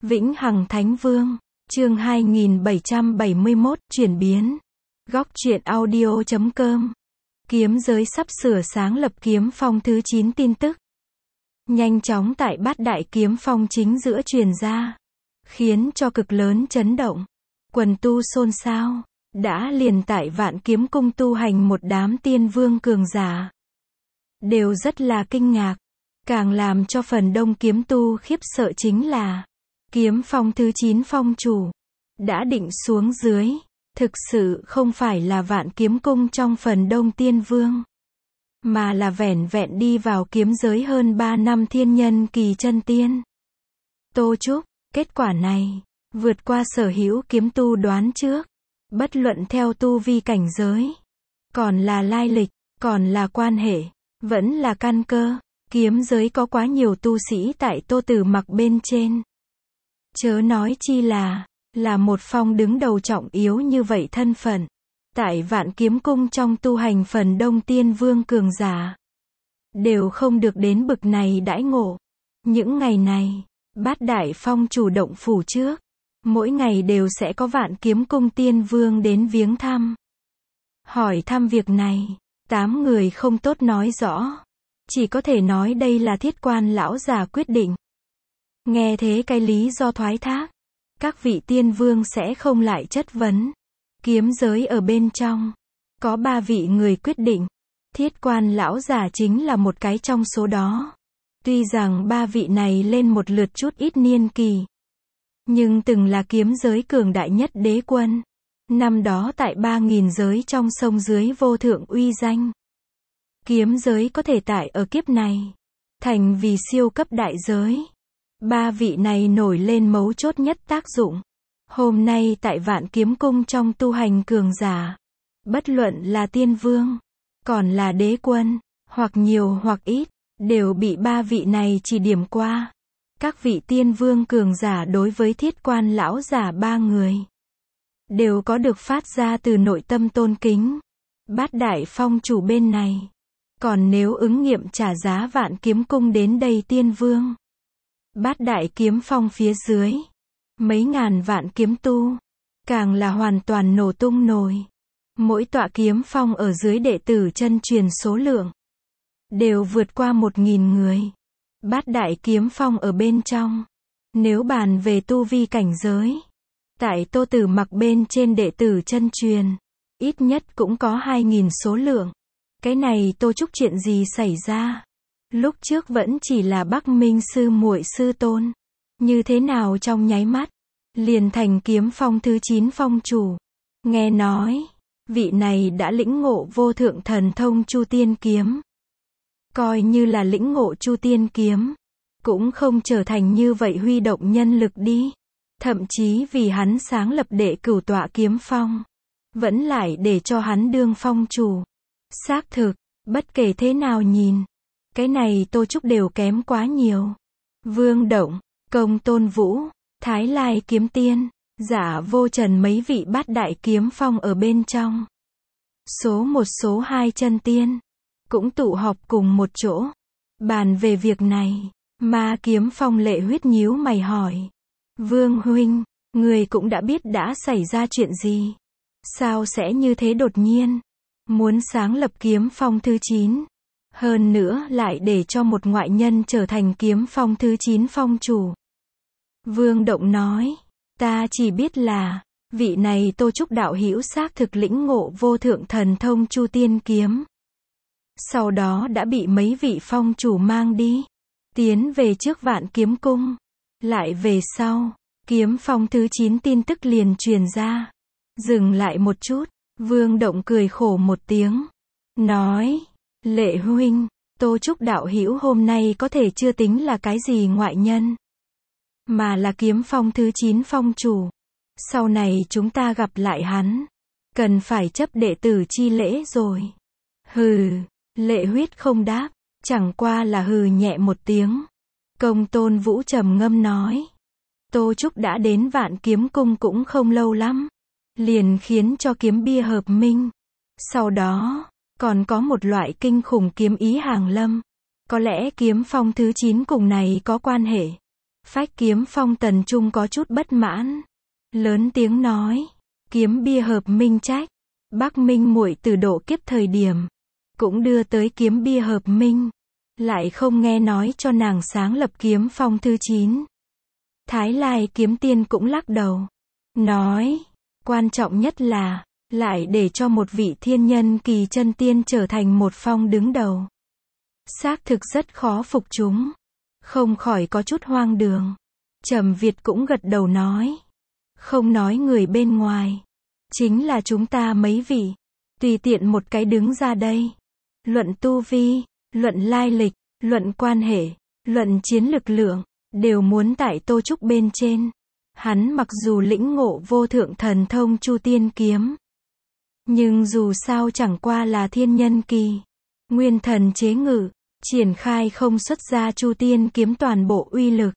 Vĩnh Hằng Thánh Vương, chương 2771, chuyển biến. Góc truyện audio.com. Kiếm giới sắp sửa sáng lập kiếm phong thứ 9 tin tức. Nhanh chóng tại Bát Đại kiếm phong chính giữa truyền ra, khiến cho cực lớn chấn động. Quần tu xôn xao, đã liền tại Vạn Kiếm Cung tu hành một đám tiên vương cường giả. Đều rất là kinh ngạc. Càng làm cho phần đông kiếm tu khiếp sợ chính là kiếm phong thứ 9 phong chủ đã định xuống dưới, thực sự không phải là Vạn Kiếm Cung trong phần đông tiên vương, mà là vẻn vẹn đi vào kiếm giới hơn 3 năm thiên nhân kỳ chân tiên. Tô Trúc, kết quả này vượt qua sở hữu kiếm tu đoán trước, bất luận theo tu vi cảnh giới, còn là lai lịch, còn là quan hệ, vẫn là căn cơ. Kiếm giới có quá nhiều tu sĩ tại Tô Tử Mặc bên trên. Chớ nói chi là một phong đứng đầu trọng yếu như vậy thân phận. Tại Vạn Kiếm Cung trong tu hành phần đông tiên vương cường giả, đều không được đến bực này đãi ngộ. Những ngày này, Bát Đại phong chủ động phủ trước, mỗi ngày đều sẽ có Vạn Kiếm Cung tiên vương đến viếng thăm. Hỏi thăm việc này, 8 người không tốt nói rõ. Chỉ có thể nói đây là Thiết Quan lão già quyết định. Nghe thế cái lý do thoái thác, các vị tiên vương sẽ không lại chất vấn. Kiếm giới ở bên trong, có 3 vị người quyết định. Thiết Quan lão già chính là một cái trong số đó. Tuy rằng 3 vị này lên một lượt chút ít niên kỳ, nhưng từng là kiếm giới cường đại nhất đế quân. Năm đó tại 3.000 giới trong sông dưới vô thượng uy danh. Kiếm giới có thể tại ở kiếp này thành vì siêu cấp đại giới. 3 vị này nổi lên mấu chốt nhất tác dụng. Hôm nay tại Vạn Kiếm Cung trong tu hành cường giả, bất luận là tiên vương, còn là đế quân, hoặc nhiều hoặc ít, đều bị 3 vị này chỉ điểm qua. Các vị tiên vương cường giả đối với Thiết Quan lão giả 3 người, đều có được phát ra từ nội tâm tôn kính. Bát Đại phong chủ bên này, còn nếu ứng nghiệm trả giá Vạn Kiếm Cung đến đây tiên vương, Bát Đại kiếm phong phía dưới, mấy ngàn vạn kiếm tu, càng là hoàn toàn nổ tung nổi. Mỗi tọa kiếm phong ở dưới đệ tử chân truyền số lượng, đều vượt qua 1.000 người. Bát Đại kiếm phong ở bên trong, nếu bàn về tu vi cảnh giới, tại Tô Tử Mặc bên trên đệ tử chân truyền, ít nhất cũng có 2.000 số lượng. Cái này Tô Trúc chuyện gì xảy ra? Lúc trước vẫn chỉ là Bắc Minh sư muội sư tôn. Như thế nào trong nháy mắt, liền thành kiếm phong thứ 9 phong chủ. Nghe nói, vị này đã lĩnh ngộ vô thượng thần thông Chu Tiên Kiếm. Coi như là lĩnh ngộ Chu Tiên Kiếm, cũng không trở thành như vậy huy động nhân lực đi. Thậm chí vì hắn sáng lập đệ cửu tọa kiếm phong, vẫn lại để cho hắn đương phong chủ. Xác thực, bất kể thế nào nhìn, cái này Tô Trúc đều kém quá nhiều. Vương Động, Công Tôn Vũ, Thái Lai kiếm tiên, Giả Vô Trần mấy vị Bát Đại kiếm phong ở bên trong. Số 1 số 2 chân tiên, cũng tụ họp cùng một chỗ. Bàn về việc này, Ma Kiếm Phong Lệ Huyết nhíu mày hỏi. Vương huynh, người cũng đã biết đã xảy ra chuyện gì? Sao sẽ như thế đột nhiên? Muốn sáng lập kiếm phong thứ 9. Hơn nữa lại để cho một ngoại nhân trở thành kiếm phong thứ 9 phong chủ. Vương Động nói, ta chỉ biết là, vị này Tô Trúc đạo hữu xác thực lĩnh ngộ vô thượng thần thông Chu Tiên Kiếm. Sau đó đã bị mấy vị phong chủ mang đi, tiến về trước Vạn Kiếm Cung. Lại về sau, kiếm phong thứ 9 tin tức liền truyền ra. Dừng lại một chút, Vương Động cười khổ một tiếng, nói, Lệ huynh, Tô Trúc đạo hữu hôm nay có thể chưa tính là cái gì ngoại nhân, mà là kiếm phong thứ 9 phong chủ. Sau này chúng ta gặp lại hắn, cần phải chấp đệ tử chi lễ rồi. Hừ, Lệ Huyết không đáp, chẳng qua là hừ nhẹ một tiếng. Công Tôn Vũ trầm ngâm nói, Tô Trúc đã đến Vạn Kiếm Cung cũng không lâu lắm, liền khiến cho kiếm bia hợp minh. Sau đó, còn có một loại kinh khủng kiếm ý hàng lâm. Có lẽ kiếm phong thứ 9 cùng này có quan hệ. Phách Kiếm Phong Tần Trung có chút bất mãn. Lớn tiếng nói. Kiếm bia hợp minh trách. Bắc Minh muội từ độ kiếp thời điểm. Cũng đưa tới kiếm bia hợp minh. Lại không nghe nói cho nàng sáng lập kiếm phong thứ 9. Thái Lai kiếm tiên cũng lắc đầu. Nói. Quan trọng nhất là. Lại để cho một vị thiên nhân kỳ chân tiên trở thành một phong đứng đầu. Xác thực rất khó phục chúng. Không khỏi có chút hoang đường. Trầm Việt cũng gật đầu nói. Không nói người bên ngoài. Chính là chúng ta mấy vị. Tùy tiện một cái đứng ra đây. Luận tu vi, luận lai lịch, luận quan hệ, luận chiến lực lượng, đều muốn tại Tô Trúc bên trên. Hắn mặc dù lĩnh ngộ vô thượng thần thông Chu Tiên Kiếm. Nhưng dù sao chẳng qua là thiên nhân kỳ. Nguyên thần chế ngự, triển khai không xuất ra Chu Tiên Kiếm toàn bộ uy lực.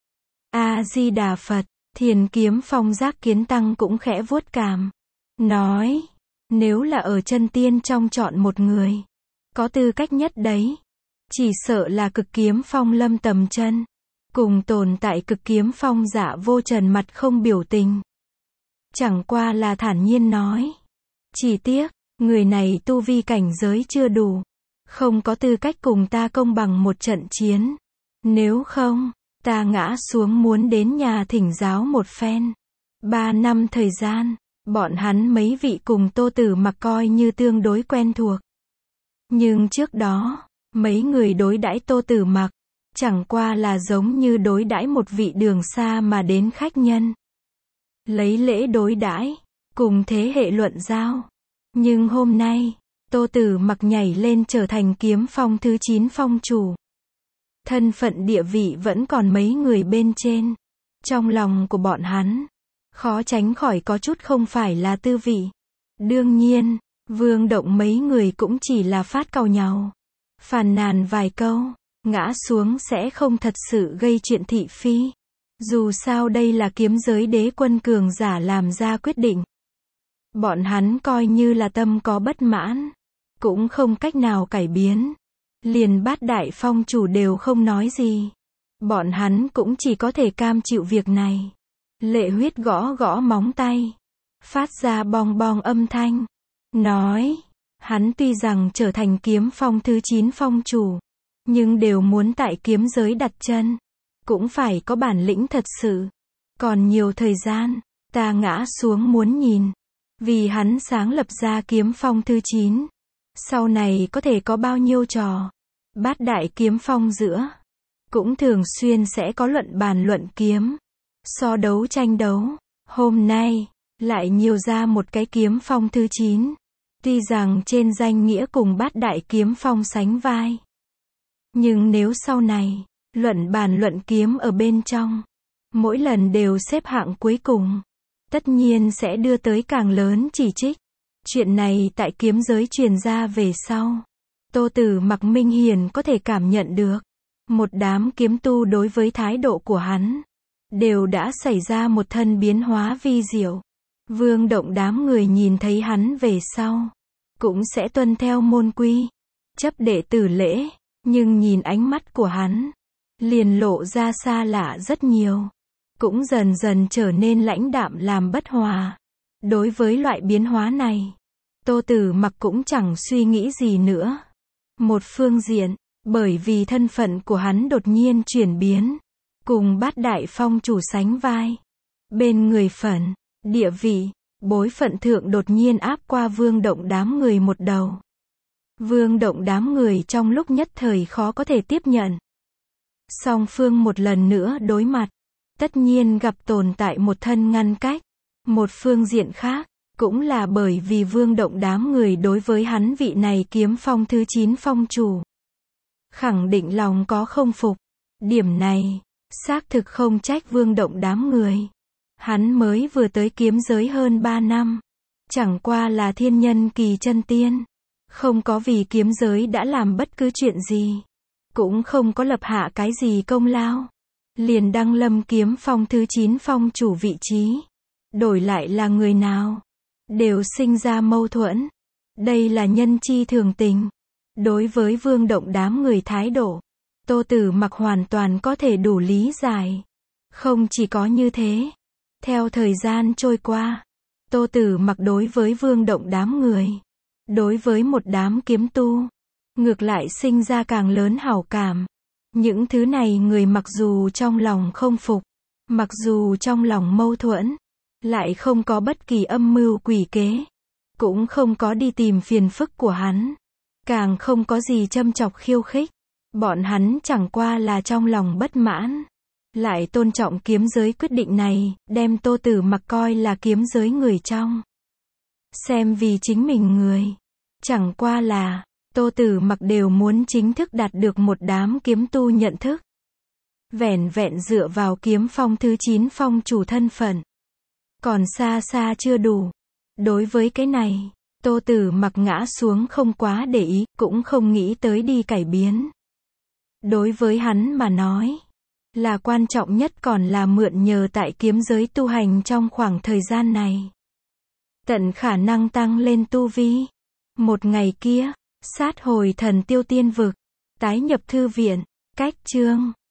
A-di-đà Phật, Thiền Kiếm Phong Giác Kiến Tăng cũng khẽ vuốt cằm. Nói, nếu là ở chân tiên trong chọn một người. Có tư cách nhất đấy. Chỉ sợ là Cực Kiếm Phong Lâm Tầm Chân. Cùng tồn tại Cực Kiếm Phong Dạ Vô Trần mặt không biểu tình. Chẳng qua là thản nhiên nói. Chỉ tiếc, người này tu vi cảnh giới chưa đủ. Không có tư cách cùng ta công bằng một trận chiến. Nếu không, ta ngã xuống muốn đến nhà thỉnh giáo một phen. 3 năm thời gian, bọn hắn mấy vị cùng Tô Tử Mặc coi như tương đối quen thuộc. Nhưng trước đó, mấy người đối đãi Tô Tử Mặc, chẳng qua là giống như đối đãi một vị đường xa mà đến khách nhân. Lấy lễ đối đãi, cùng thế hệ luận giao. Nhưng hôm nay, Tô Tử Mặc nhảy lên trở thành kiếm phong thứ 9 phong chủ. Thân phận địa vị vẫn còn mấy người bên trên. Trong lòng của bọn hắn, khó tránh khỏi có chút không phải là tư vị. Đương nhiên, Vương Động mấy người cũng chỉ là phát càu nhàu. Phàn nàn vài câu, ngã xuống sẽ không thật sự gây chuyện thị phi. Dù sao đây là kiếm giới đế quân cường giả làm ra quyết định. Bọn hắn coi như là tâm có bất mãn, cũng không cách nào cải biến. Liền Bát Đại Phong chủ đều không nói gì. Bọn hắn cũng chỉ có thể cam chịu việc này. Lệ Huyết gõ gõ móng tay, phát ra bong bong âm thanh. Nói, hắn tuy rằng trở thành kiếm phong thứ 9 phong chủ, nhưng đều muốn tại kiếm giới đặt chân. Cũng phải có bản lĩnh thật sự. Còn nhiều thời gian, ta ngã xuống muốn nhìn. Vì hắn sáng lập ra kiếm phong thứ 9. Sau này có thể có bao nhiêu trò. Bát Đại kiếm phong giữa. Cũng thường xuyên sẽ có luận bàn luận kiếm. So đấu tranh đấu. Hôm nay, lại nhiều ra một cái kiếm phong thứ 9. Tuy rằng trên danh nghĩa cùng Bát Đại kiếm phong sánh vai. Nhưng nếu sau này, luận bàn luận kiếm ở bên trong, mỗi lần đều xếp hạng cuối cùng, tất nhiên sẽ đưa tới càng lớn chỉ trích. Chuyện này tại kiếm giới truyền ra về sau, Tô Tử Mặc minh hiển có thể cảm nhận được. Một đám kiếm tu đối với thái độ của hắn, đều đã xảy ra một thân biến hóa vi diệu. Vương Động đám người nhìn thấy hắn về sau, cũng sẽ tuân theo môn quy, chấp đệ tử lễ, nhưng nhìn ánh mắt của hắn, liền lộ ra xa lạ rất nhiều. Cũng dần dần trở nên lãnh đạm làm bất hòa. Đối với loại biến hóa này, Tô Tử Mặc cũng chẳng suy nghĩ gì nữa. Một phương diện, bởi vì thân phận của hắn đột nhiên chuyển biến, cùng Bát Đại phong chủ sánh vai. Bên người phận, địa vị, bối phận thượng đột nhiên áp qua Vương Động đám người một đầu. Vương Động đám người trong lúc nhất thời khó có thể tiếp nhận. Song phương một lần nữa đối mặt, tất nhiên gặp tồn tại một thân ngăn cách. Một phương diện khác, cũng là bởi vì Vương Động đám người đối với hắn vị này kiếm phong thứ 9 phong chủ, khẳng định lòng có không phục. Điểm này, xác thực không trách Vương Động đám người. Hắn mới vừa tới kiếm giới hơn 3 năm. Chẳng qua là thiên nhân kỳ chân tiên. Không có vì kiếm giới đã làm bất cứ chuyện gì. Cũng không có lập hạ cái gì công lao. Liền đăng lâm kiếm phong thứ 9 phong chủ vị trí. Đổi lại là người nào, đều sinh ra mâu thuẫn. Đây là nhân chi thường tình. Đối với Vương Động đám người thái độ, Tô Tử Mặc hoàn toàn có thể đủ lý giải. Không chỉ có như thế. Theo thời gian trôi qua, Tô Tử Mặc đối với Vương Động đám người, đối với một đám kiếm tu, ngược lại sinh ra càng lớn hảo cảm. Những thứ này người mặc dù trong lòng không phục, mặc dù trong lòng mâu thuẫn, lại không có bất kỳ âm mưu quỷ kế, cũng không có đi tìm phiền phức của hắn, càng không có gì châm chọc khiêu khích. Bọn hắn chẳng qua là trong lòng bất mãn, lại tôn trọng kiếm giới quyết định này, đem Tô Tử Mặc coi là kiếm giới người trong. Xem vì chính mình người. Chẳng qua là, Tô Tử Mặc đều muốn chính thức đạt được một đám kiếm tu nhận thức. Vẻn vẹn dựa vào kiếm phong thứ 9 phong chủ thân phận, còn xa xa chưa đủ. Đối với cái này, Tô Tử Mặc ngã xuống không quá để ý, cũng không nghĩ tới đi cải biến. Đối với hắn mà nói, là quan trọng nhất còn là mượn nhờ tại kiếm giới tu hành trong khoảng thời gian này. Tận khả năng tăng lên tu vi. Một ngày kia, sát hồi thần tiêu tiên vực, tái nhập thư viện, cách chương